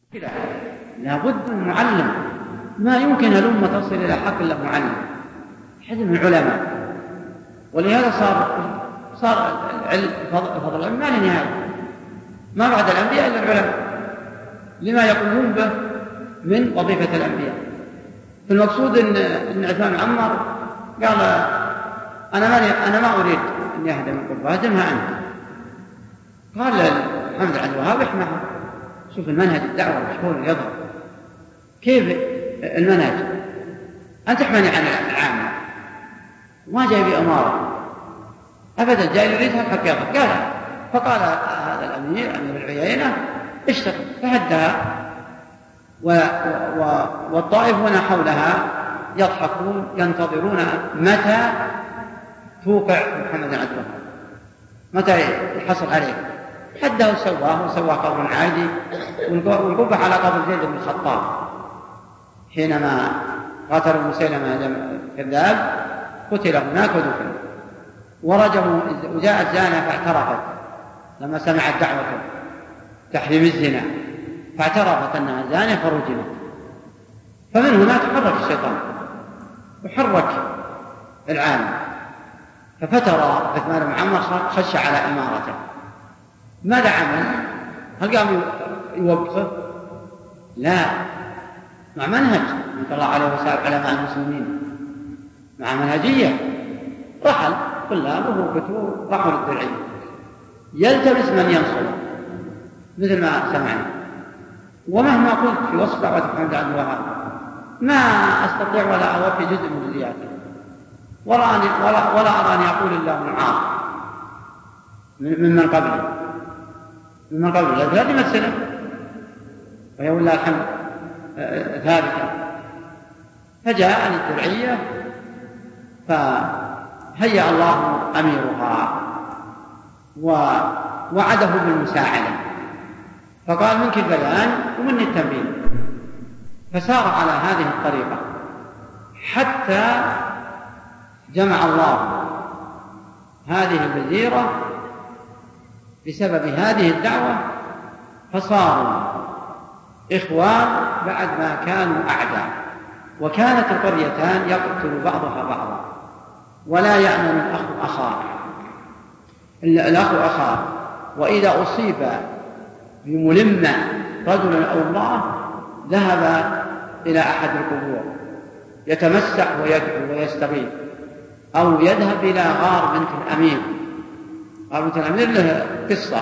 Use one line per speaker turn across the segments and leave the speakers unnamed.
لا بد المعلم، ما يمكن الأمة تصل إلى حق إلا معلم حد من العلماء. ولهذا صار فضل العلم ما لنهاية، ما بعد الأنبياء إلا العلماء لما يقومون به من وظيفة الأنبياء. فالمقصود إن عثمان بن عمار قال أنا ما أريد أن يهدم من قربة، هدمها أنت. قال محمد بن عبد الوهاب احمها، شوف المنهج الدعوة مشهور يظهر كيف المنهج، أنت تحملني عن العامة ما جاي بأمارة أبدا، جاي يريدها الحق يظهر. قال فقال هذا الأمير أمير العيينة اشتغل فهدها، والطائفون حولها يضحكون ينتظرون متى توقع محمد بن عبد الوهاب، متى يحصل عليه. حده وسواه قبر عادي، ونقبه على قبر زيد بن الخطاب حينما قاتلوا مسيلمة الكذاب، قتل هناك ودفن. ورجموا، وجاءت زانة فاعترفت لما سمعت دعوته تحريم الزنا، فاعترفت أنها زانية فرجمت. فمن هنا تحرك الشيطان وحرك العالم، ففتر عثمان بن عمار خش على إمارته. ماذا عمل؟ هل قام يوقفه؟ لا، مع منهج صلى الله عليه وسلم علماء المسلمين، مع منهجية. رحل طلابه وكتبه راحوا للدرعية يلتمس من ينصره مثل ما سمعنا. ومهما قلت في وصف دعوة محمد بن عبد الوهاب ما أستطيع ولا أوفي جزء من جزئياته، ولا أرى أن يقول إلا من عاص ممن قبله هذه مسألة، وهي والله الحمد ثابتة. فجاء للدرعية فهيأ الله أميرها ووعده بالمساعدة، فقال منك البيان ومني التنبيه. فسار على هذه الطريقة حتى جمع الله هذه الجزيرة بسبب هذه الدعوة، فصاروا إخوان بعد ما كانوا أعداء. وكانت القريتان يقتل بعضها بعضا، ولا يأمن الأخ أخاه. وإذا أصيب بملمة رجل أو امرأة ذهب إلى أحد القبور يتمسح ويدعو ويستغيث، أو يذهب إلى غار بنت الأمير. غار بنت الأمير له قصة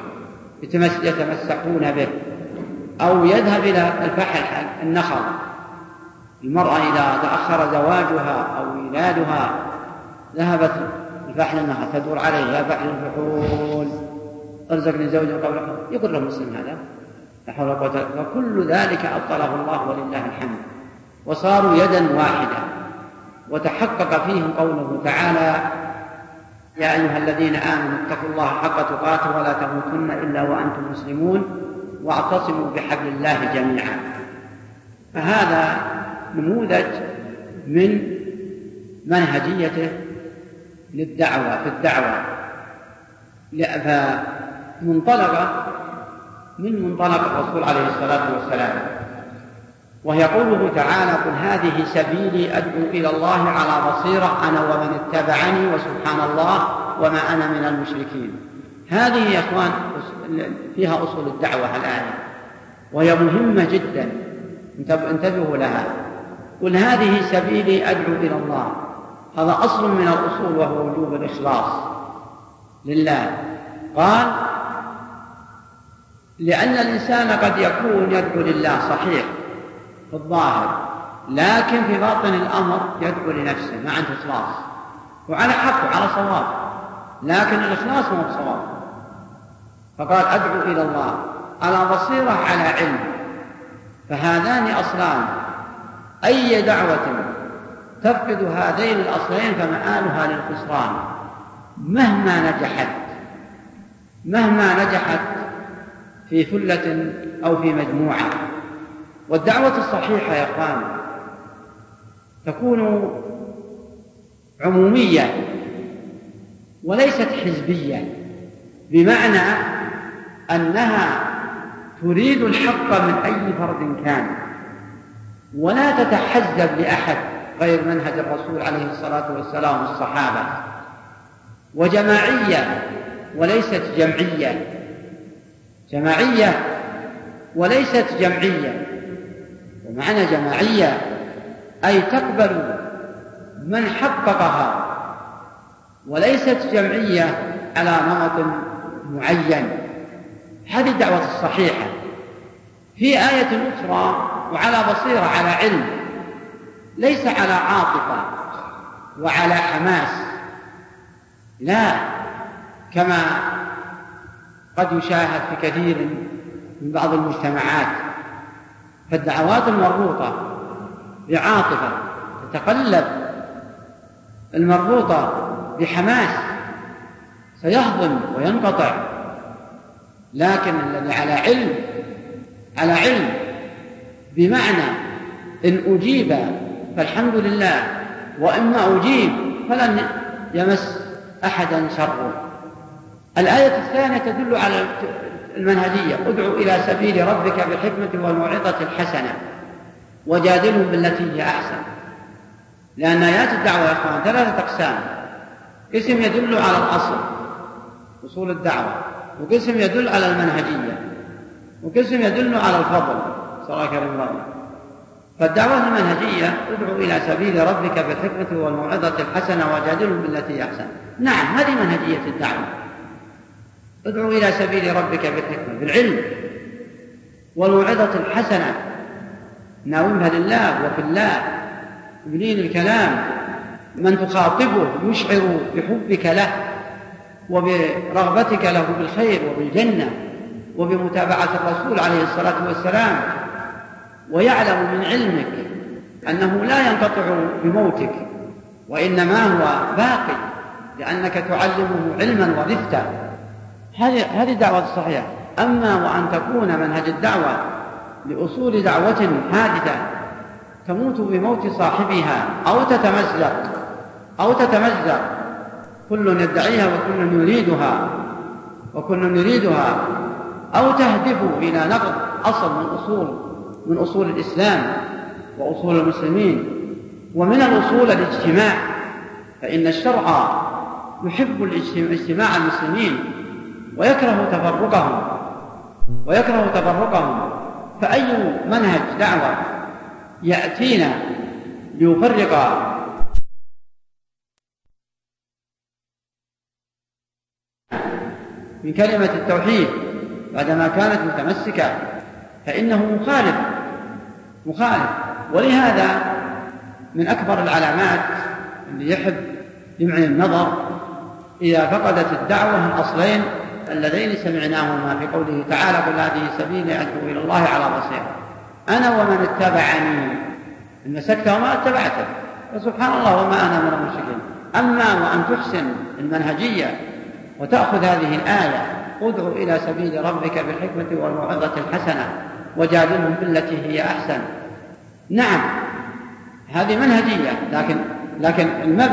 يتمسحون به، أو يذهب إلى الفحل النخل. المرأة إذا تأخر زواجها أو ميلادها ذهبت الفحل النخل تدور عليه، يا فحل الفحول ارزقني زوجا قبل حول. يقول له مسلم هذا لا حول ولا قوة. فكل ذلك أبطله الله ولله الحمد، وصاروا يدا واحدة. وتحقق فيهم قوله تعالى: يا أيها الذين آمنوا اتقوا الله حق تقاته ولا تموتن إلا وأنتم مسلمون واعتصموا بحبل الله جميعا. فهذا نموذج من منهجيته للدعوة في الدعوة، فمنطلقة من منطلق الرسول عليه الصلاة والسلام، وهي قوله تعالى: قل هذه سبيلي أدعو إلى الله على بصيرة أنا ومن اتبعني وسبحان الله وما أنا من المشركين. هذه يا أخوان فيها أصول الدعوة الآن، وهي مهمة جدا، انتبهوا لها. قل هذه سبيلي أدعو إلى الله، هذا أصل من الأصول، وهو وجوب الإخلاص لله. قال: لأن الإنسان قد يكون يدعو لله صحيح في الظاهر، لكن في باطن الأمر يدعو لنفسه، ما عنده إخلاص، وعلى حق وعلى صواب، لكن الإخلاص هو الصواب. فقال: أدعو إلى الله على بصيرة على علم. فهذان أصلان، أي دعوة تفقد هذين الأصلين فمآلها للخسران مهما نجحت في ثلة أو في مجموعة. والدعوة الصحيحة يا أخوان تكون عمومية وليست حزبية، بمعنى أنها تريد الحق من أي فرد كان، ولا تتحزب لأحد غير منهج الرسول عليه الصلاة والسلام والصحابة، وجماعية وليست جمعية، جماعية وليست جمعية. ومعنى جماعية أي تقبل من حققها، وليست جمعية على نمط معين. هذه الدعوة الصحيحة في آية أخرى: وعلى بصيرة، على علم، ليس على عاطفة وعلى حماس، لا كما قد يشاهد في كثير من بعض المجتمعات. فالدعوات المربوطة بعاطفة تتقلب، المربوطة بحماس سيهضم وينقطع. لكن الذي على علم بمعنى إن أجيب فالحمد لله، وإما أجيب فلن يمس أحدا شره. الآية الثانية تدل على المنهجية: ادعو إلى سبيل ربك بالحكمة والموعظة الحسنة وجادلهم بالتي هي أحسن. لأن آيات الدعوة يا أخوان 3 أقسام: قسم يدل على الأصل أصول الدعوة، وقسم يدل على المنهجية، وقسم يدل على الفضل صراحة الله. فالدعوة المنهجية: ادعو إلى سبيل ربك بالحكمة والموعظة الحسنة وجادلهم بالتي هي أحسن. نعم، هذه منهجية الدعوة: ادعو إلى سبيل ربك بالحكمة، بالعلم، والموعظة الحسنة، ناومها لله وفي الله، بلين الكلام، من تخاطبه يشعر بحبك له وبرغبتك له بالخير وبالجنة وبمتابعة الرسول عليه الصلاة والسلام، ويعلم من علمك أنه لا ينقطع بموتك، وإنما هو باقي لأنك تعلمه علما ورفتا. هذه الدعوة الصحيحة. أما وأن تكون منهج الدعوة لأصول دعوة حادثة تموت بموت صاحبها أو تتمزق، كل يدعيها وكل يريدها، أو تهدف إلى نقض أصل من أصول الإسلام وأصول المسلمين. ومن الأصول الاجتماع، فإن الشرع يحب اجتماع المسلمين ويكره تفرقهم. فأي منهج دعوة يأتينا ليفرق من كلمة التوحيد بعدما كانت متمسكة فإنه مخالف. ولهذا من أكبر العلامات اللي يحب يمعن النظر إذا فقدت الدعوة الأصلين اللذين سمعناهما في قوله تعالى: قل هذه سبيلي أدعو إلى الله على بصيرة أنا ومن اتبعني. إن مسكت وما اتبعته، فسبحان الله وما أنا من المشركين. أما وأن تحسن المنهجية وتأخذ هذه الآية: ادعو إلى سبيل ربك بالحكمة والموعظة الحسنة وجادلهم بالتي هي أحسن. نعم، هذه منهجية، لكن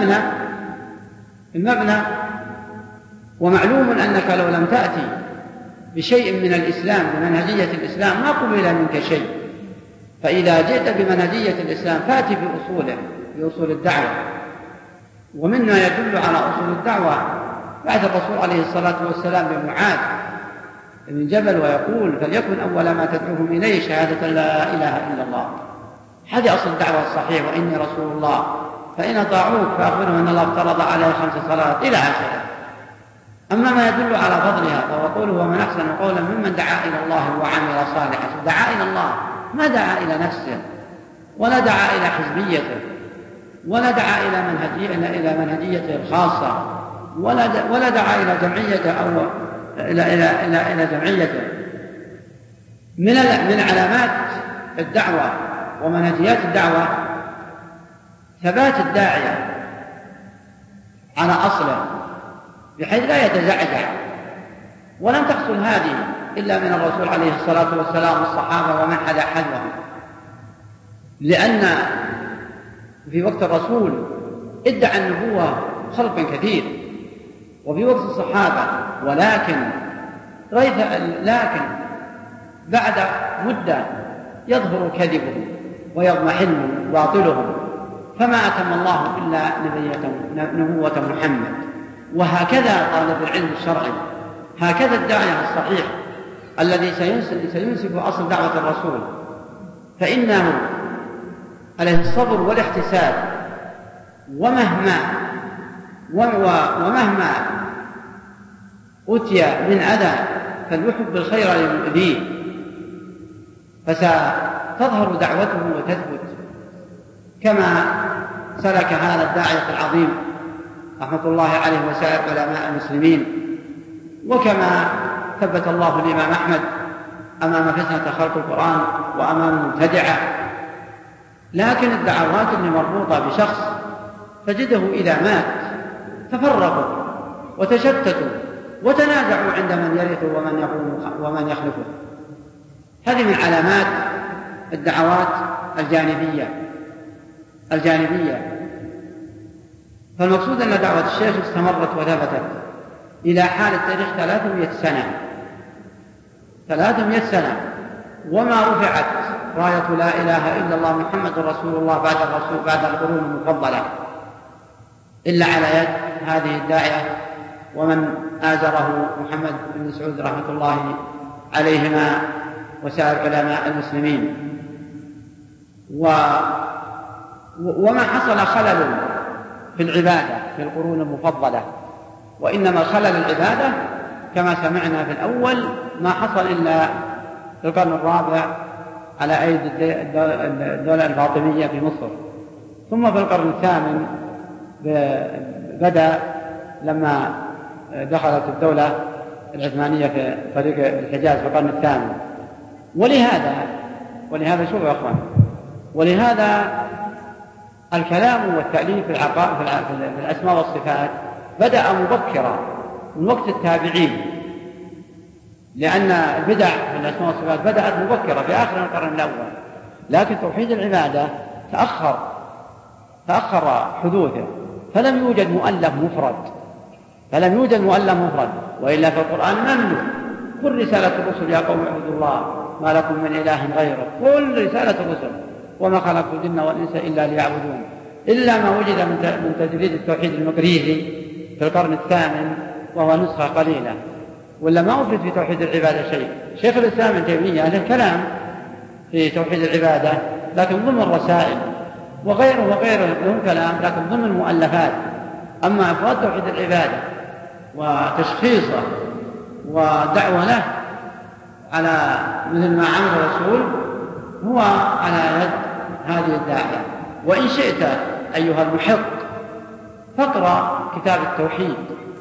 المبنى ومعلوم أنك لو لم تأتي بشيء من الإسلام بمنهجية الإسلام ما قبل منك شيء. فإذا جئت بمنهجية الإسلام فأتي بأصول الدعوة. ومما يدل على أصول الدعوة بعد الرسول عليه الصلاة والسلام بمعاذ بن جبل ويقول: فليكن أول ما تدعوهم إليه شهادة لا إله إلا الله. هذه أصل الدعوة الصحيح: وإني رسول الله فإن أطاعوك فأخبرهم أن الله افترض عليه 5 صلوات إلى آخره. أما ما يدل على فضلها فهو قوله: ومن أحسن قولا ممن دعا إلى الله وعمل صالحا. دعا إلى الله، ما دعا إلى نفسه، ولا دعا إلى حزبيته، ولا دعا إلى منهجيته الخاصة، ولا دعا إلى جمعيته أو إلى جمعيته. من علامات الدعوة ومنهجيات الدعوة ثبات الداعية على أصله بحيث لا يتزعزع. ولم تحصل هذه إلا من الرسول عليه الصلاة والسلام والصحابة ومن حدا حذوهم، لأن في وقت الرسول ادعى النبوة خلق كثير، وفي وقت الصحابة، ولكن بعد مدة يظهر كذبهم ويضمحل باطلهم، فما أتم الله إلا نبوة محمد. وهكذا طالب العلم الشرعي، هكذا الداعية الصحيح الذي سينسف أصل دعوة الرسول، فإنه عليه الصبر والاحتساب، ومهما أتي من أذى فليحب الخير للمؤذيه، فستظهر دعوته وتثبت كما سلك هذا الداعية العظيم رحمة الله عليه وسائر علماء المسلمين، وكما ثبت الله الإمام أحمد أمام فتنة خلق القرآن وأمام المبتدعة. لكن الدعوات اللي مربوطة بشخص تجده إذا مات تفرقوا وتشتتوا وتنازعوا عند من يرثه ومن يقوم ومن يخلفه. هذه من علامات الدعوات الجانبية. فالمقصود أن دعوة الشيخ استمرت وثبتت إلى حال التاريخ 300 سنة، وما رفعت راية لا إله إلا الله محمد رسول الله بعد القرون المفضلة إلا على يد هذه الداعية ومن آزره محمد بن مسعود رحمة الله عليهما وسائر علماء المسلمين. وما حصل خلل في العبادة في القرون المفضلة، وإنما خلل العبادة كما سمعنا في الأول ما حصل إلا في القرن الرابع على أيدي الدولة الفاطمية في مصر، ثم في القرن الثامن بدأ لما دخلت الدولة العثمانية في طريق الحجاز في القرن الثامن. ولهذا شوفوا يا أخوان، ولهذا الكلام والتأليف في الأسماء والصفات بدأ مبكرا من وقت التابعين، لأن البدع في الأسماء والصفات بدأت مبكرة في آخر القرن الأول، لكن توحيد العبادة تأخر حدوثه، فلم يوجد مؤلف مفرد، وإلا في القرآن نملك كل رسالة الرسل يا قوم اعبدوا الله ما لكم من إله غيره، كل رسالة الرسل وما خلقت الجن والإنس إلا ليعبدون، إلا ما وجد من تجريد التوحيد المقريزي في القرن الثامن وهو نسخة قليلة، ولا ما أفرد في توحيد العبادة شيء. شيخ الإسلام ابن تيمية له كلام في توحيد العبادة لكن ضمن الرسائل، وغيره لهم كلام لكن ضمن المؤلفات. أما إفراد توحيد العبادة وتشخيصه ودعوة له على مثل ما عمل الرسول هو على يد هذه الداعية. وإن شئت أيها المحق فاقرأ كتاب التوحيد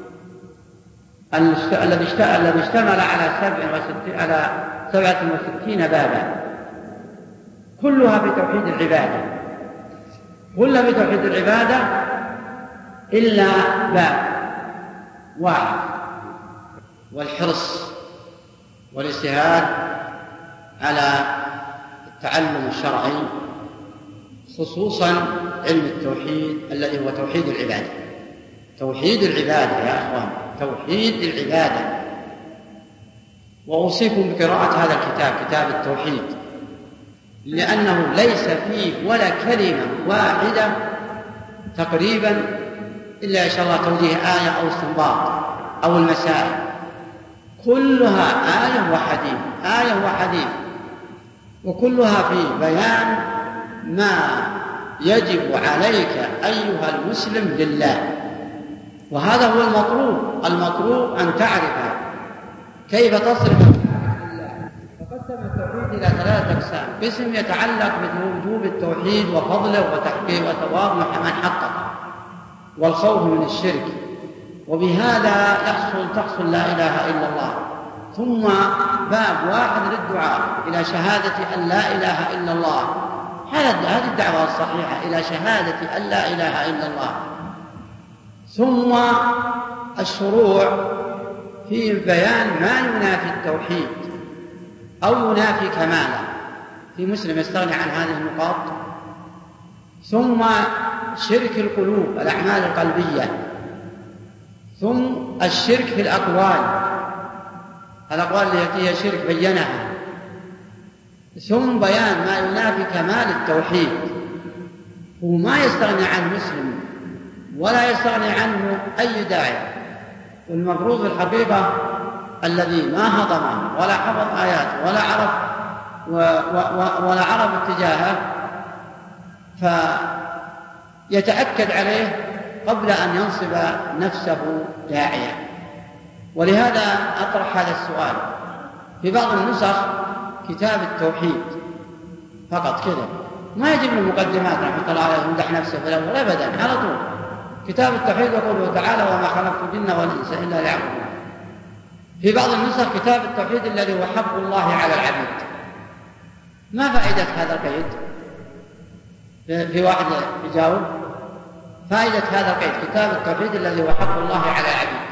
الذي اشتمل على 67 بابا، كلها في توحيد العبادة، إلا باب واحد، والحرص والاجتهاد على التعلم الشرعي، خصوصا علم التوحيد الذي هو توحيد العبادة. توحيد العبادة يا أخوان، توحيد العبادة. وأوصيكم بقراءة هذا الكتاب، كتاب التوحيد، لأنه ليس فيه ولا كلمة واحدة تقريبا إلا إن شاء الله توجيه آية أو استنباط أو المسائل، كلها آية وحديث، وكلها في بيان ما يجب عليك أيها المسلم لله. وهذا هو المطلوب أن تعرف كيف تصرف لله. فقسم التوحيد إلى 3 أقسام: قسم يتعلق بوجوب التوحيد وفضله وتحقيق وثواب من حقق والخوف من الشرك، وبهذا تحصل لا إله إلا الله. ثم باب واحد للدعاء إلى شهادة أن لا إله إلا الله، هذه الدعوة الصحيحة إلى شهادة أن لا إله إلا الله. ثم الشروع في بيان ما ينافي التوحيد أو ينافي كماله، في مسلم يستغني عن هذه النقاط. ثم شرك القلوب، الأعمال القلبية. ثم الشرك في الأقوال التي هي شرك بينها ثم بيان ما ينافي كمال التوحيد، وما يستغني عنه مسلم ولا يستغني عنه أي داعية. والمفروض في الحقيقة الذي ما هضمه ولا حفظ آيات ولا عرف اتجاهه فيتأكد عليه قبل أن ينصب نفسه داعية. ولهذا أطرح هذا السؤال. في بعض النسخ كتاب التوحيد فقط كذا، ما يجب من المقدمات رحمة الله عليه يمدح نفسه في الأول أبدا، على طول كتاب التوحيد يقول تعالى وما خلقت الجن والإنس إلا ليعبدون. في بعض النسخ كتاب التوحيد الذي هو حق الله على العبيد. ما فائدة هذا القيد؟ في واحد يجاوب فائدة هذا القيد كتاب التوحيد الذي هو حق الله على العبيد.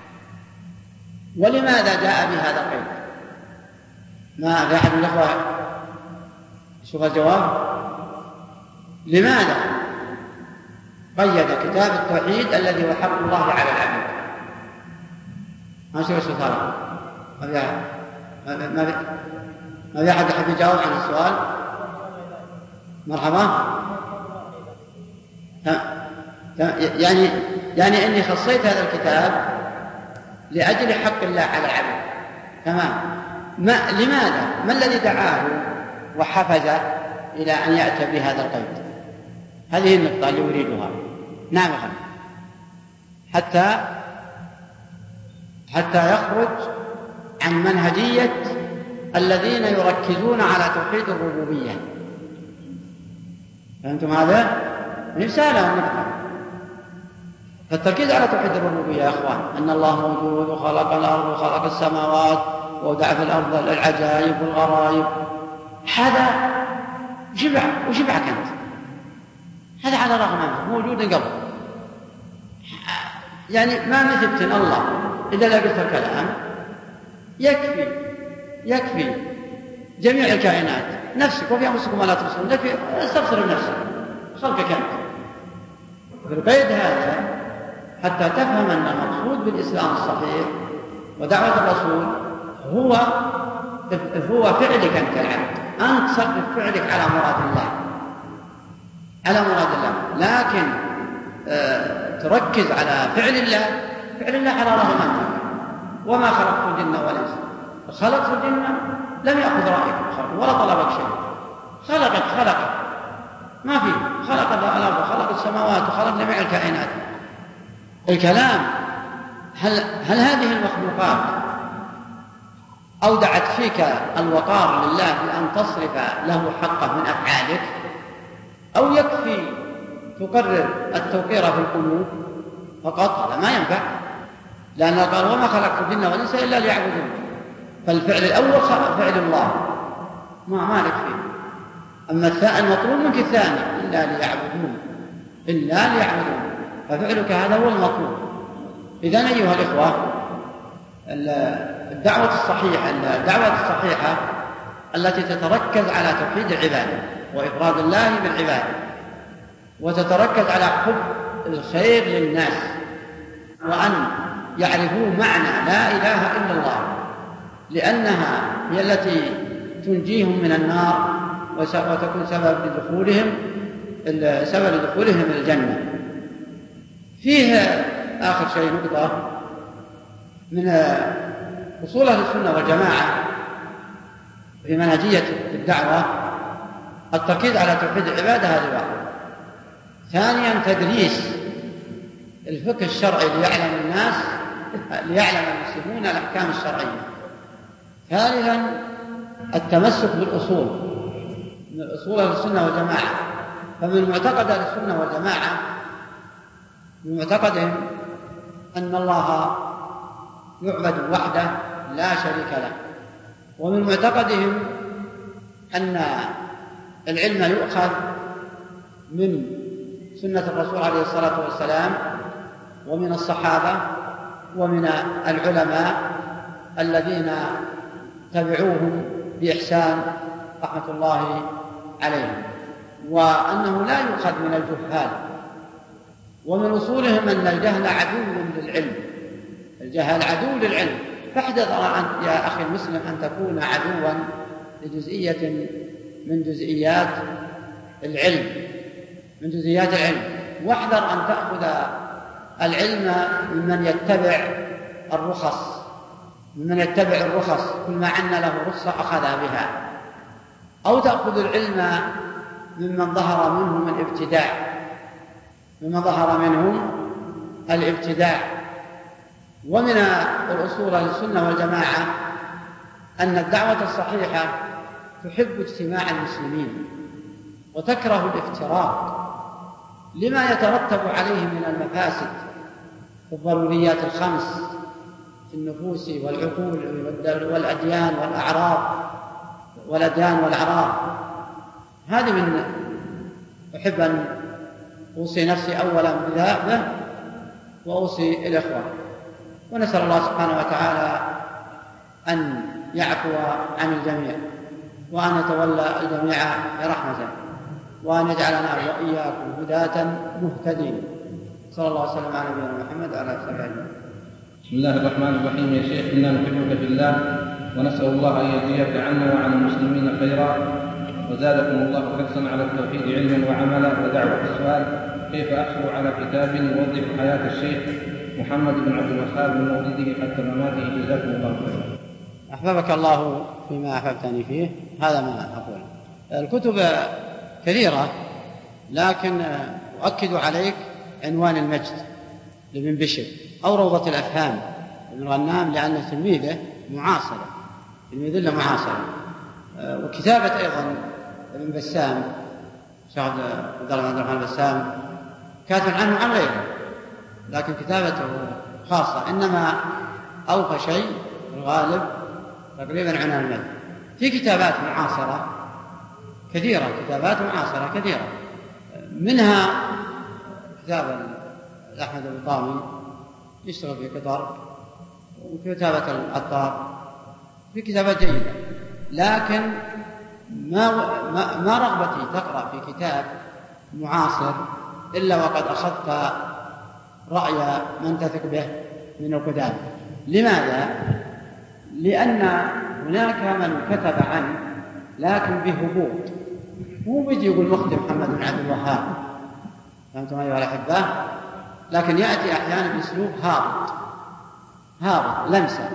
ولماذا جاء بهذا القيد؟ ما في أحد من الأخوة شوف الجواب. لماذا قيد كتاب التوحيد الذي هو حق الله على العبيد؟ ما شو السؤال؟ ما في أحد يحب يجاوب عن السؤال؟ مرحبا. يعني أني خصيت هذا الكتاب لأجل حق الله على العبد. تمام. لماذا؟ ما الذي دعاه وحفز إلى أن يأتي بهذا القيد؟ هذه النقطة اللي أريدها. نعم يا خالد. حتى يخرج عن منهجية الذين يركزون على توحيد الربوبية. فهمتم هذا؟ رسالة ونقطة. فالتركيز على توحيد الربوبية يا أخوان، أن الله موجود وخلق الأرض وخلق السماوات وودع في الأرض العجائب والغرائب، هذا وشبعك أنت، هذا على رغم موجود قبل. يعني ما مثبت الله إذا لا قلت الكلام يكفي جميع الكائنات، نفسك وفي أنفسكم ولا تبصرون، يكفي استبصر بنفسك خلقك أنت. في القيد هذا حتى تفهم أن المقصود بالإسلام الصحيح ودعوة الرسول هو فعلك أنت العبد، أنت صرف فعلك على مراد الله، لكن تركز على فعل الله على رغبتك. وما خلقت الجن والإنس، خلقت الجن لم يأخذ رأيك ولا طلبك شيء، خلقك ما في، خلق الأرض وخلق السماوات وخلق جميع الكائنات. الكلام هل هذه المخلوقات أودعت فيك الوقار لله بأن تصرف له حقه من أفعالك، أو يكفي تقرر التوقير في القلوب فقط؟ هذا ما ينفع، لأن قال وما خلقت الجن والإنس إلا ليعبدون، فالفعل الأول فعل الله ما لك فيه. أما المطلوب منك الثاني إلا ليعبدون، ففعلك هذا هو المطلوب. إذن أيها الإخوة، الدعوة الصحيحة التي تتركز على توحيد العبادة وإفراد الله بالعبادة، وتتركز على حب الخير للناس، وأن يعرفوا معنى لا إله إلا الله، لأنها هي التي تنجيهم من النار وتكون سبب لدخولهم الجنة. فيه آخر شيء نقطة من أصول أهل السنة والجماعة في منهجية الدعوة، التركيز على توحيد العبادة، هذه واحدة. ثانيا تدريس الفقه الشرعي ليعلم المسلمون الأحكام الشرعية. ثالثا التمسك بالأصول، من الأصول أهل السنة والجماعة. فمن معتقد أهل السنة والجماعة من معتقدهم أن الله يعبد وحده لا شريك له، ومن معتقدهم أن العلم يؤخذ من سنة الرسول عليه الصلاة والسلام ومن الصحابة ومن العلماء الذين تبعوهم بإحسان رحمة الله عليهم، وأنه لا يؤخذ من الجهال. ومن أصولهم أن الجهل عدو للعلم، فاحذر يا أخي المسلم أن تكون عدوا لجزئية من جزئيات العلم، واحذر أن تأخذ العلم ممن يتبع الرخص، كل ما عن له رخصة أخذ بها، أو تأخذ العلم ممن ظهر منهم الابتداع. ومن الأصول للسنة والجماعة أن الدعوة الصحيحة تحب اجتماع المسلمين وتكره الافتراق لما يترتب عليه من المفاسد في الضروريات الخمس في النفوس والعقول والأديان والأعراض. هذه من أحب أن أوصي نفسي أولا بذلك وأوصي الإخوة، ونسأل الله سبحانه وتعالى أن يعفو عن الجميع وأن يتولى الجميع برحمته وأن يجعلنا وإياكم هداة مهتدين. صلى الله وسلم على نبينا محمد وعلى آله وصحبه.
بسم الله الرحمن الرحيم. يا شيخ، إنا نحبك في الله ونسأل الله أن يجزيك عنا وعن المسلمين خيرا، وزادكم الله حرصا على التوحيد علما وعملا ودعوة السؤال. كيف أحصل على كتاب يوضح حياة الشيخ محمد بن عبد الوهاب من مولده حتى مماته؟ جزاكم الله خيرا.
أحببك الله فيما أحببتني فيه، هذا ما أقول. الكتب كثيرة، لكن أؤكد عليك عنوان المجد لابن بشر أو روضة الأفهام ابن غنام، لأن تلميذه معاصرة، تلميذ معاصرة. وكتابة أيضا ابن بسام، شيخ عبد الرحمن بسام، كاتب عنه عن غيره، لكن كتابته خاصة. إنما أوفى شيء الغالب تقريبا عنوان المجد. في كتابات معاصرة كثيرة، منها كتاب أحمد البطامي يشتغل في قطر، وكتابة العطار، في كتابات جيدة، لكن ما رغبتي تقرأ في كتاب معاصر إلا وقد أخذت رأي من تثق به من القدامى. لماذا؟ لأن هناك من كتب عنه لكن بهبوط، مو بيجي يقول مختم محمد بن عبد الوهاب، فهمتم أيها الأحبة؟ لكن يأتي أحيانا بأسلوب هابط لمسة.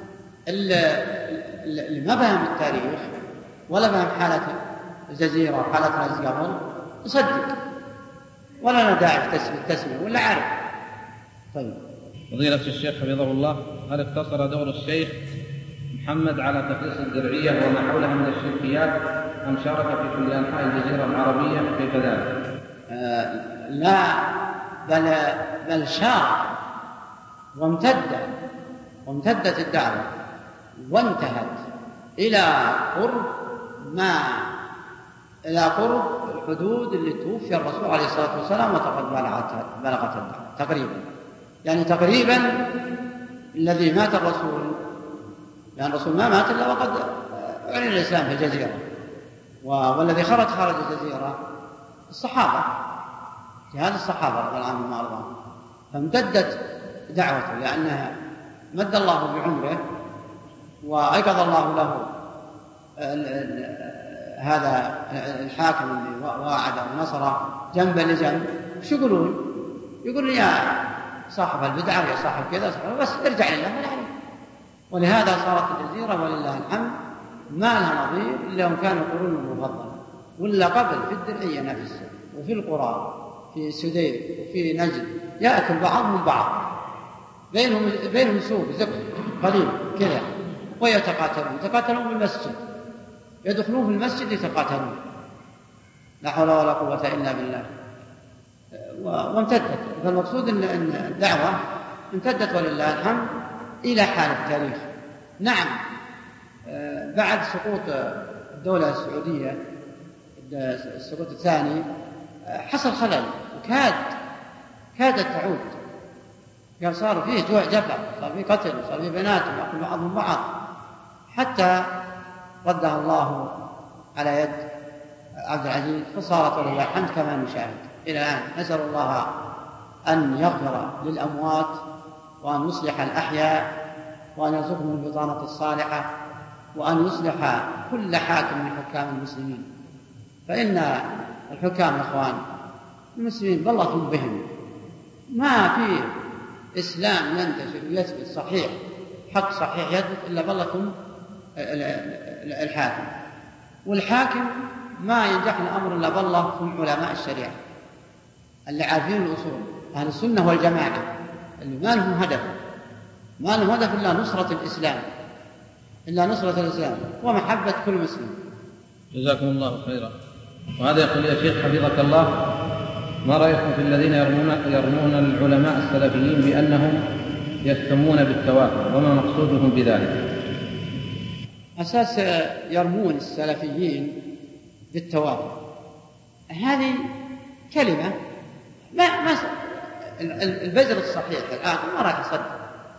اللي ما فهم التاريخ ولا فهم حالة الجزيرة وحالة الناس قبل يصدق، ولا نداعي في التسمية ولا عارف. طيب،
فضيلة الشيخ حفظه الله، هل اقتصر دور الشيخ محمد على تخليص الدرعية وما حولها من الشركيات، أم شارك في كل أنحاء الجزيرة العربية؟ كيف ذلك؟
لا، بل شارك وامتدت الدعوة وانتهت إلى قرب الحدود اللي توفي الرسول عليه الصلاة والسلام، وقد بلغت الدعوة تقريبا الذي مات الرسول، لأن الرسول ما مات إلا وقد أعلن الإسلام في الجزيرة، والذي خرج الجزيرة الصحابة، جهاد الصحابة رضي الله عنهم وأرضاهم. فامتدت دعوته لأنها مد الله بعمره وأيقظ الله له هذا الحاكم اللي واعد ونصره جنبا لجنب. شو يقولون يا صاحب البدعة ويا صاحب كذا، بس ارجع لله ولا عليه. ولهذا صارت الجزيرة ولله الحمد ما لها نظير إلا هم كانوا قرون المفضلة، ولا قبل في الدرعية نفسها وفي القرى في سدير وفي نجد يأكل بعضهم بعض، بينهم سوق زقف قليل كذا، ويتقاتلون في المسجد، يدخلون في المسجد يتقاتلون، لا حول ولا قوة إلا بالله. وامتدت. فالمقصود أن الدعوة امتدت ولله الحمد إلى حال التاريخ. نعم، بعد سقوط الدولة السعودية، السقوط الثاني، حصل خلل وكادت تعود. قال صار فيه جوع جفا، صار فيه قتل، صار فيه بنات يأكل بعضهم بعض، حتى ردها الله على يد عبد العزيز، فصارت ولله الحمد كما نشاهد إلى الآن. نسأل الله أن يغفر للأموات وأن يصلح الأحياء وأن يرزقهم البطانة الصالحة وأن يصلح كل حاكم من حكام المسلمين، فإن الحكام يا إخوان المسلمين بالله بهم، ما في إسلام ينتشر ويثبت صحيح، حق صحيح يثبت إلا بالله الحاكم، والحاكم ما ينجح الأمر إلا بالله هم علماء الشريعة اللي عارفين الأصول، أهل السنة والجماعة اللي ما لهم هدف إلا نصرة الإسلام ومحبة كل مسلم.
جزاكم الله خيرا. وهذا يقول يا شيخ حفظك الله، ما رأيكم في الذين يرمون العلماء السلفيين بأنهم يهتمون بالتواتر، وما مقصودهم بذلك؟
أساس يرمون السلفيين بالتواتر هذه كلمة ما البذر الصحيح الآن ما راح يصدق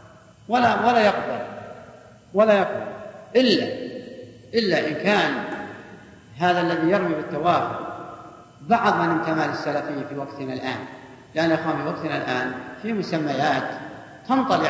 ولا يقبل إلا إن كان هذا الذي يرمي بالتواتر بعض من انتمى للسلفية في وقتنا الآن، لأن إخوان في وقتنا الآن في مسميات تنطلي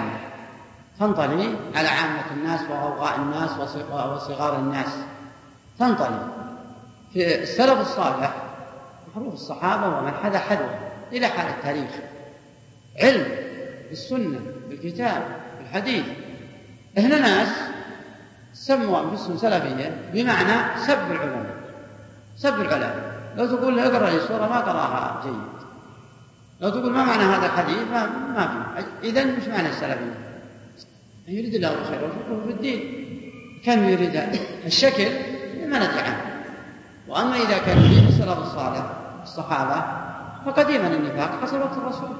على عامة الناس وغوغاء الناس وصغار الناس، تنطلي في السلف الصالح معروف الصحابة ومن حذا حذوه إلى حال التاريخ، علم بالسنة بالكتاب بالحديث. هنا ناس سموا أنفسهم سلفية بمعنى سب العلماء. لو تقول له اقرأ لي سورة ما قرأها جيد، لو تقول ما معنى هذا الحديث ما في. إذن مش معنى السلفية؟ يريد الله الخير والفقه في الدين، كان يريد الشكل لما ندري عنه. وأما إذا كان يريد السلف الصالح الصحابة فقديما النفاق حصل وقت الرسول،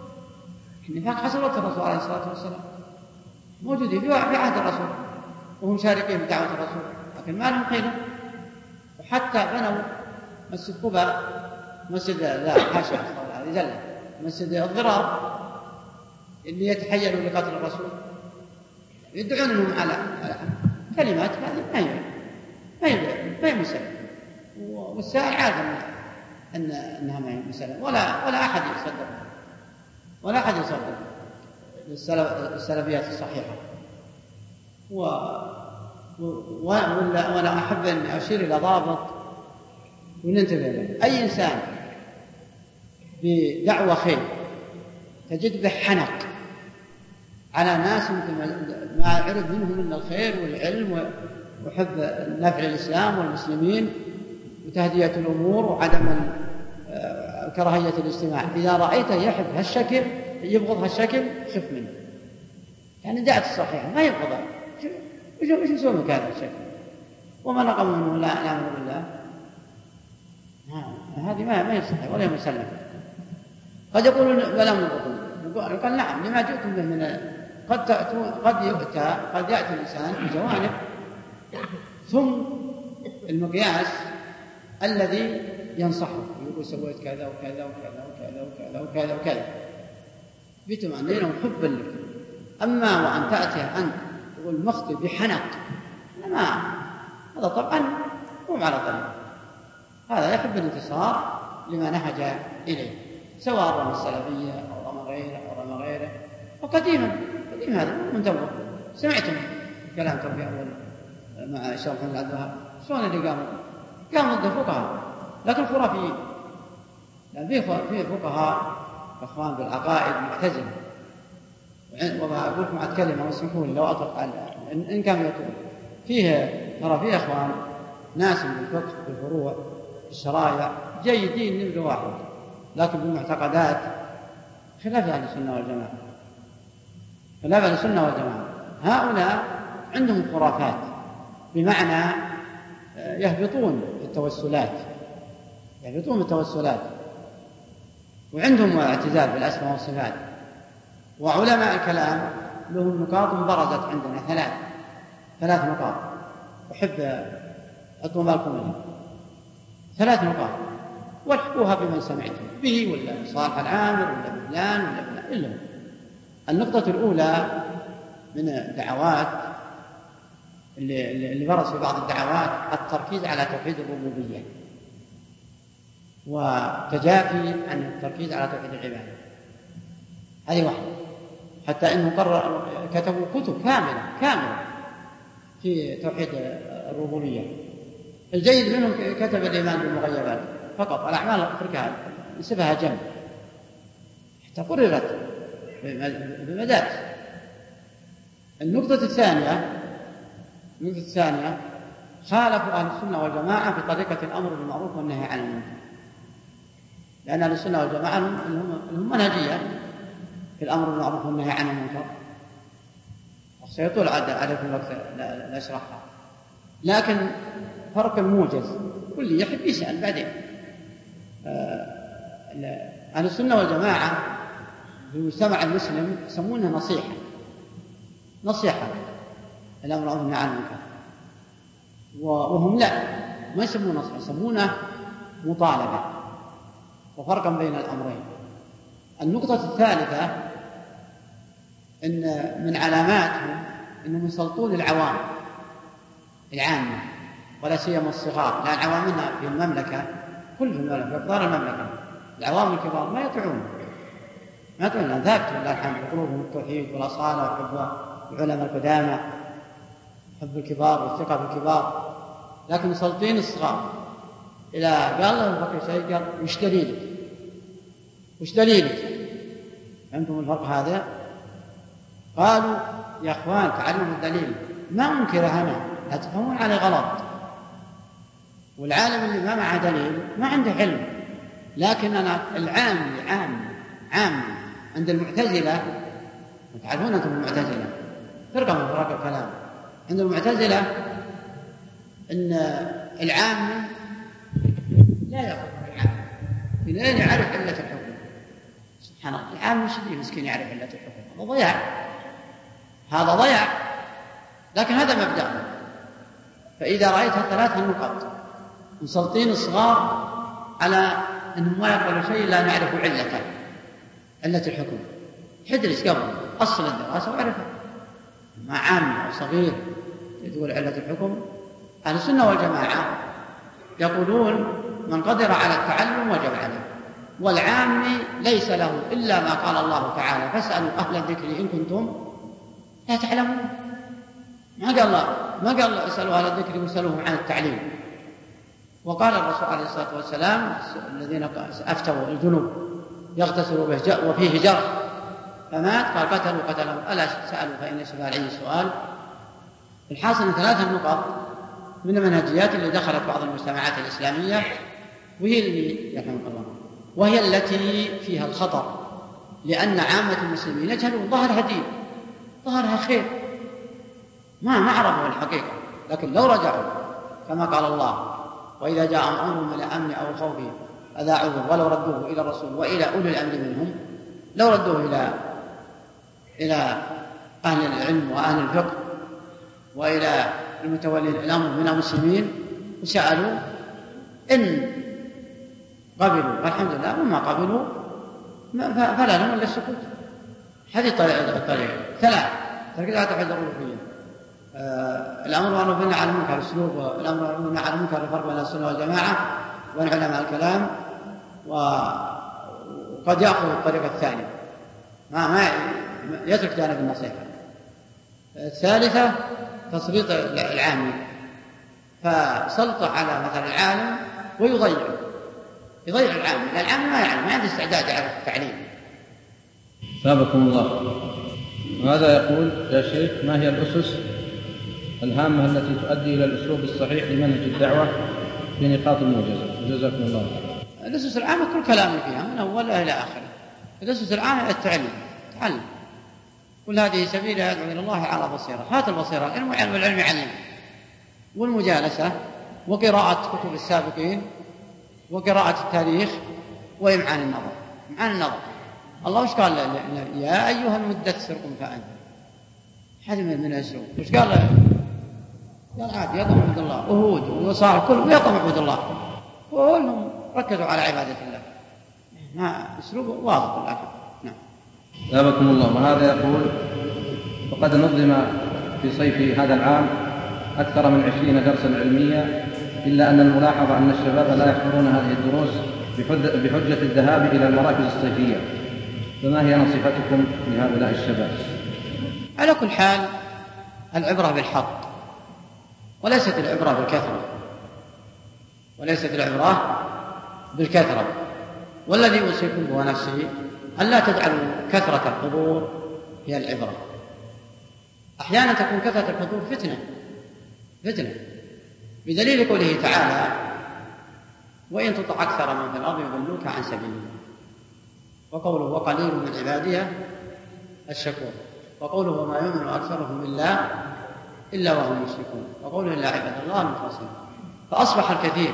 عليه الصلاة والسلام، موجودين في عهد الرسول وهم شاركين بدعوة الرسول، لكن ما لهم قيمة. وحتى بنوا مسجد قباء، مسجد الضرار اللي يتحيلوا لقتل الرسول، يدعون انهم على كلمات هذه ما هي مسلمة، والسائل عارف انها ما هي مسلمة، ولا احد يصدق السلفيات الصحيحة. وأنا أحب أن أشير إلى ضابط وننتبه له. أي إنسان بدعوة خير تجد به حنق على ناس ما عرف منهم من الخير والعلم وحب نفع الإسلام والمسلمين وتهدية الأمور وعدم كراهية الاجتماع، إذا رأيته يحب هالشكل يبغض هالشكل خف منه، يعني دعوة الصحيحة ما يبغضها، وش نسوي من هذا الشكل؟ وما نقم منه لا نعمل بالله، هذه ما يصح ولا يسلم. قد يقولون بلا منبطون، قال نعم لما جئتم به من قد يأتي الإنسان بجوانب، ثم المقياس الذي ينصحه يقول سويت كذا وكذا وكذا وكذا وكذا وكذا وكذا بتمنين وحب لك. أما وأن تأتيه أنت تقول مخطئ بحنق، هذا طبعا هو على طريق، هذا يحب الانتصار لما نهج إليه، سواء رمى السلفية أو رمى غيره. وقديم هذا منتظر. سمعتم كلام توفيق أول مع الشيخ محمد عبد الوهاب شلون اللي قاموا ضد الفقهاء، لكن خرافيين، لأن في فقهاء أخوان بالعقائد معتزلة. وأقول لكم عن كلمة واسمحوا لي لو أطلق على إن كان يطول ترى فيه أخوان ناس بالفقه بالفروع الشرائع جيدين نمر واحد، لكن بالمعتقدات خلاف أهل السنة والجماعة. هؤلاء عندهم خرافات، بمعنى يهبطون بالتوسلات، وعندهم اعتزال بالأسماء والصفات. وعلماء الكلام لهم نقاط برزت عندنا ثلاث نقاط، أحب أطلب لكم منها 3 نقاط، والحقوها بمن سمعتم به ولا صالح العامر ولا فلان إلا هو. النقطة الأولى من الدعوات اللي برز في بعض الدعوات التركيز على توحيد الربوبية وتجافي عن التركيز على توحيد العبادة. هذه واحدة، حتى إنه كتبوا كتب كاملة في توحيد الربوبية. الجيد منهم كتب الإيمان بالمغيبات فقط، الأعمال اتركها نسبها جنب حتى قررت بمدارس. النقطة الثانية خالفوا أهل السنة والجماعة في طريقة الأمر بالمعروف والنهي عن المنكر، لأن أهل السنة والجماعة لهم منهجية في الأمر بالمعروف والنهي عن المنكر، سيطول عليكم الوقت لا أشرحها، لكن فرق موجز كل يحب يسأل بعدين. أهل السنة والجماعة في المجتمع المسلم يسمونها نصيحة الأمر بالمعروف والنهي عن المنكر، وهم لا ما يسمونه نصيحة، يسمونه مطالبة، وفرقا بين الأمرين. النقطة الثالثة إن من علاماتهم أنهم يسلطون العوام العامة ولا سيما الصغار، لأن عوامنا في المملكة في إقطار المملكة العوام الكبار ما يطيعون لأن ذاكروا لله الحمد قلوبهم التوحيد والأصالة وحب العلماء القدامى، حب الكبار والثقة بالكبار، لكن مسلطين الصغار. إذا قال له الفقيه شيء قال وش دليلك؟ أنتم الفرق هذا؟ قالوا يا أخوان تعلموا الدليل، ما أنكر أنا، لا تفهمون علي غلط. والعالم اللي ما معه دليل ما عنده علم. لكن أنا عام عند المعتزلة، تعرفون أنتم المعتزلة فرقة من فرق الكلام، عند المعتزلة أن العام لا يأخذ العام لأن يعرف علة الحكم. سبحان الله، العام مش مسكين يعرف علة الحكم، هذا ضياع. لكن هذا مبدأ. فإذا رأيت ثلاث نقط مسلطين الصغار على أنهم ما يقبلوا شيء لا نعرف علة الحكم، حدرس قبل أصل الدراسة وعرفها، مع عام أو صغير تقول علة الحكم. أهل السنة والجماعة يقولون من قدر على التعلم وجب عليه، والعام ليس له إلا ما قال الله تعالى فاسألوا أهل الذكر إن كنتم لا تعلمون. ما قال اسألوا أهل الذكر واسألوهم عن التعليم. وقال الرسول عليه الصلاة والسلام الذين أفتوا الجنوب يغتسلوا به وفيه جرح فمات قال قتلهم ألا سألوا فإن شفاء العي سؤال. الحاصل ثلاث نقط من المنهجيات اللي دخلت بعض المجتمعات الإسلامية، وهي اللي يرحمك الله وهي التي فيها الخطر، لأن عامة المسلمين يجهلون ظهرها دين، ظهرها خير، ما عرفوا الحقيقة. لكن لو رجعوا كما قال الله وإذا جاء أمر من الأمن أو الخوف أذاعوه ولو ردوه إلى الرسول وإلى أولي الأمر منهم، لو ردوه إلى أهل العلم وأهل الفقه وإلى المتولين الأمر من المسلمين وسألوا إن قبلوا فالحمد لله، وما قبلوا فلا لهم إلا السكوت. هذه الطريقة. ثلاث تركيزات توحيد الربوبية، الأمر بالمعروف والنهي عن المنكر، أسلوب الأمر بالمعروف والنهي عن المنكر الفرق بين السنة والجماعة والعلماء الكلام، وقد يأخذ الطريقة الثانية ما يترك جانب النصيحة. الثالثة تسليط العامي، فسلط على مثل العالم ويضيع العامي، لأن العامي ما يعلم، ما عنده استعداد يعرف التعليم.
ثابكم الله. وهذا يقول يا شيخ ما هي الأسس الهامة التي تؤدي إلى الأسلوب الصحيح لمنهج الدعوة في نقاط الموجزة؟ جزاكم الله.
الأسس العامة كل كلام فيها من أولها إلى آخره. الأسس العامة التعلم، تعلم، كل هذه سبيل يدعو إلى الله على بصيرة. هات البصيرة العلم والعلم يعلم، والمجالسة وقراءة كتب السابقين وقراءة التاريخ وإمعان النظر. الله وش قال يا أيها المدثر قم فأنذر، هذه من الأسلوب. وش قال عاد يقوم عبد الله وهود وصالح كلهم يقوم عبد الله، كلهم ركزوا على عبادة الله. ما أسلوب واضح الآخر. نعم.
ثابكم الله. وهذا يقول وقد نظم في صيف هذا العام أكثر من 20 درسا علميا، إلا أن الملاحظة أن الشباب لا يحضرون هذه الدروس بحجة الذهاب إلى المراكز الصيفية، فما هي نصيحتكم لهؤلاء الشباب؟
على كل حال العبرة بالحظ، وليست العبرة بالكثرة. والذي أوصيكم به نفسي ألا تجعلوا كثرة الحضور هي العبرة. أحيانا تكون كثرة الحضور فتنة بدليل قوله تعالى: وإن تطع أكثر من في الأرض يضلوك عن سبيل الله. وقوله: وقليل من عبادي الشكور. وقوله: وما يؤمن أكثرهم بالله إلا وهم مشركون. وقوله: إلا عباد الله المخلصين. فأصبح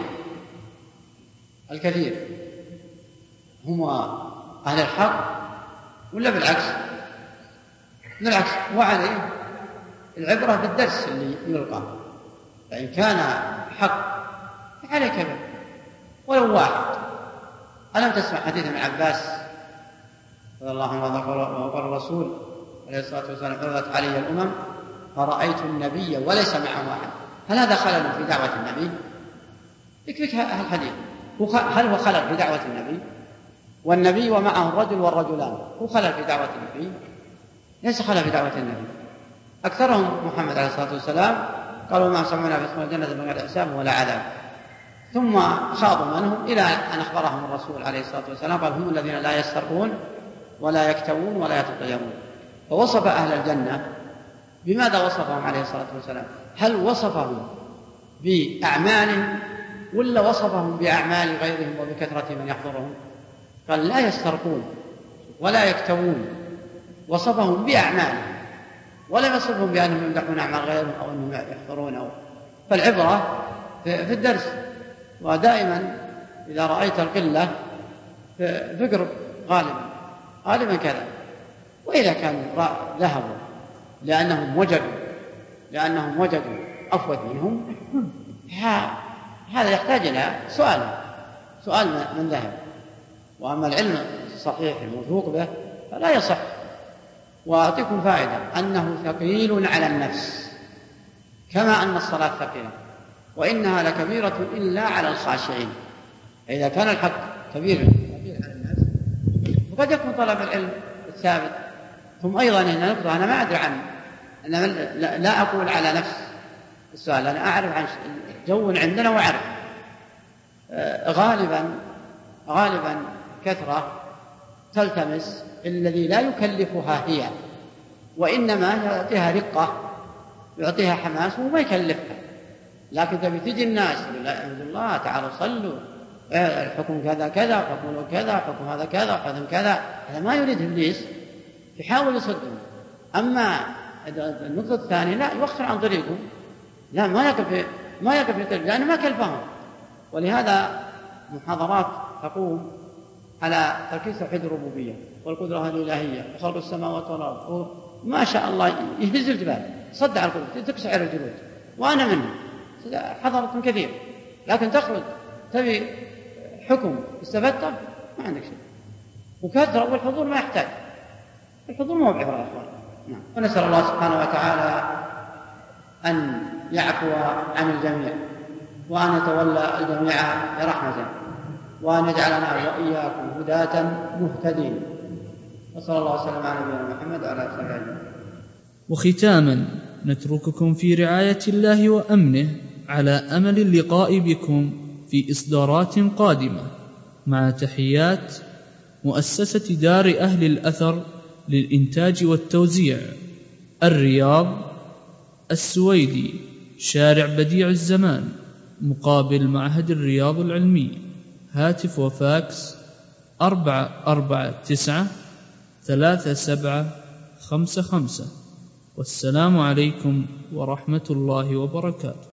الكثير هم أهل الحق ولا بالعكس؟ وعليه العبرة بالدرس اللي يلقى، فإن كان حق فعليك به ولو واحد. ألم تسمع حديث ابن عباس رضي الله عنه وقال الرسول عليه الصلاة والسلام: عرضت علي الأمم فرأيت النبي وليس معه أحد. هل هذا خلل في دعوة النبي؟ يكفيك الحديث. هل هو خلل في دعوة النبي؟ والنبي ومعه الرجل والرجلان، هو خلل في دعوة النبي؟ ليس خلل في دعوة النبي. أكثرهم محمد عليه الصلاة والسلام قالوا: ما سمعنا في اسم الجنة من غير حساب ولا عذاب. ثم خاضوا منهم إلى أن أخبرهم الرسول عليه الصلاة والسلام قال: هم الذين لا يسترقون ولا يكتوون ولا يتطيرون. فوصف أهل الجنة. بماذا وصفهم عليه الصلاة والسلام؟ هل وصفهم بأعمالهم ولا وصفهم بأعمال غيرهم وبكثرة من يحضرهم؟ قال: لا يسترقون ولا يكتوون، وصفهم بأعمالهم ولم يصفهم بأنهم يمدحون أعمال غيرهم أو أنهم يحضرون. فالعبرة في الدرس. ودائما إذا رأيت القلة فاقرب غالبا كذا. وإذا كانوا ذهبوا لأنهم وجدوا أفود منهم، هذا يحتاج إلى سؤال من ذهب. وأما العلم الصحيح الموثوق به فلا يصح. وأعطيكم فائدة أنه ثقيل على النفس كما أن الصلاة ثقيلة، وإنها لكبيرة إلا على الخاشعين. إذا كان الحق كبير على الناس وقد يكون طلب العلم الثابت. ثم أيضا هنا نقطة أنا ما أدري عنه، أنا لا أقول على نفس السؤال، أنا أعرف عن جو عندنا وأعرف غالبا كثرة تلتمس الذي لا يكلفها هي، وإنما يعطيها رقة يعطيها حماس وما يكلفها. لكن تبي تجي الناس الحمد لله تعالوا صلوا الحكم كذا كذا حكم كذا حكم هذا كذا حكم كذا، هذا ما يريد إبليس يحاول يصدهم. أما النقطة الثانية لا يوخر عن طريقهم، لا ما يقف يطلب لأنه ما كلفهم. ولهذا محاضرات تقوم على تركيز توحيد الربوبية والقدرة الإلهية وخلق السماوات والأرض، ما شاء الله يهز الجبال، صدع القلوب، تكسر الجلود، وأنا منه حضرت كثير. لكن تخرج تبي حكم استفدته ما عندك شيء. وكثرة والحضور ما يحتاج، الحضور ما هو بعبرة يا أخوان. نعم. ونسأل الله سبحانه وتعالى أن يعفو عن الجميع وأن يتولى الجميع برحمته وأن يجعلنا وإياكم هداة مهتدين. وصلى الله وسلم على نبينا محمد وعلى آله وصحبه أجمعين.
وختاما نترككم في رعاية الله وأمنه على أمل اللقاء بكم في إصدارات قادمة، مع تحيات مؤسسة دار أهل الأثر للإنتاج والتوزيع، الرياض، السويدي، شارع بديع الزمان مقابل معهد الرياض العلمي. هاتف وفاكس 449-3755. والسلام عليكم ورحمة الله وبركاته.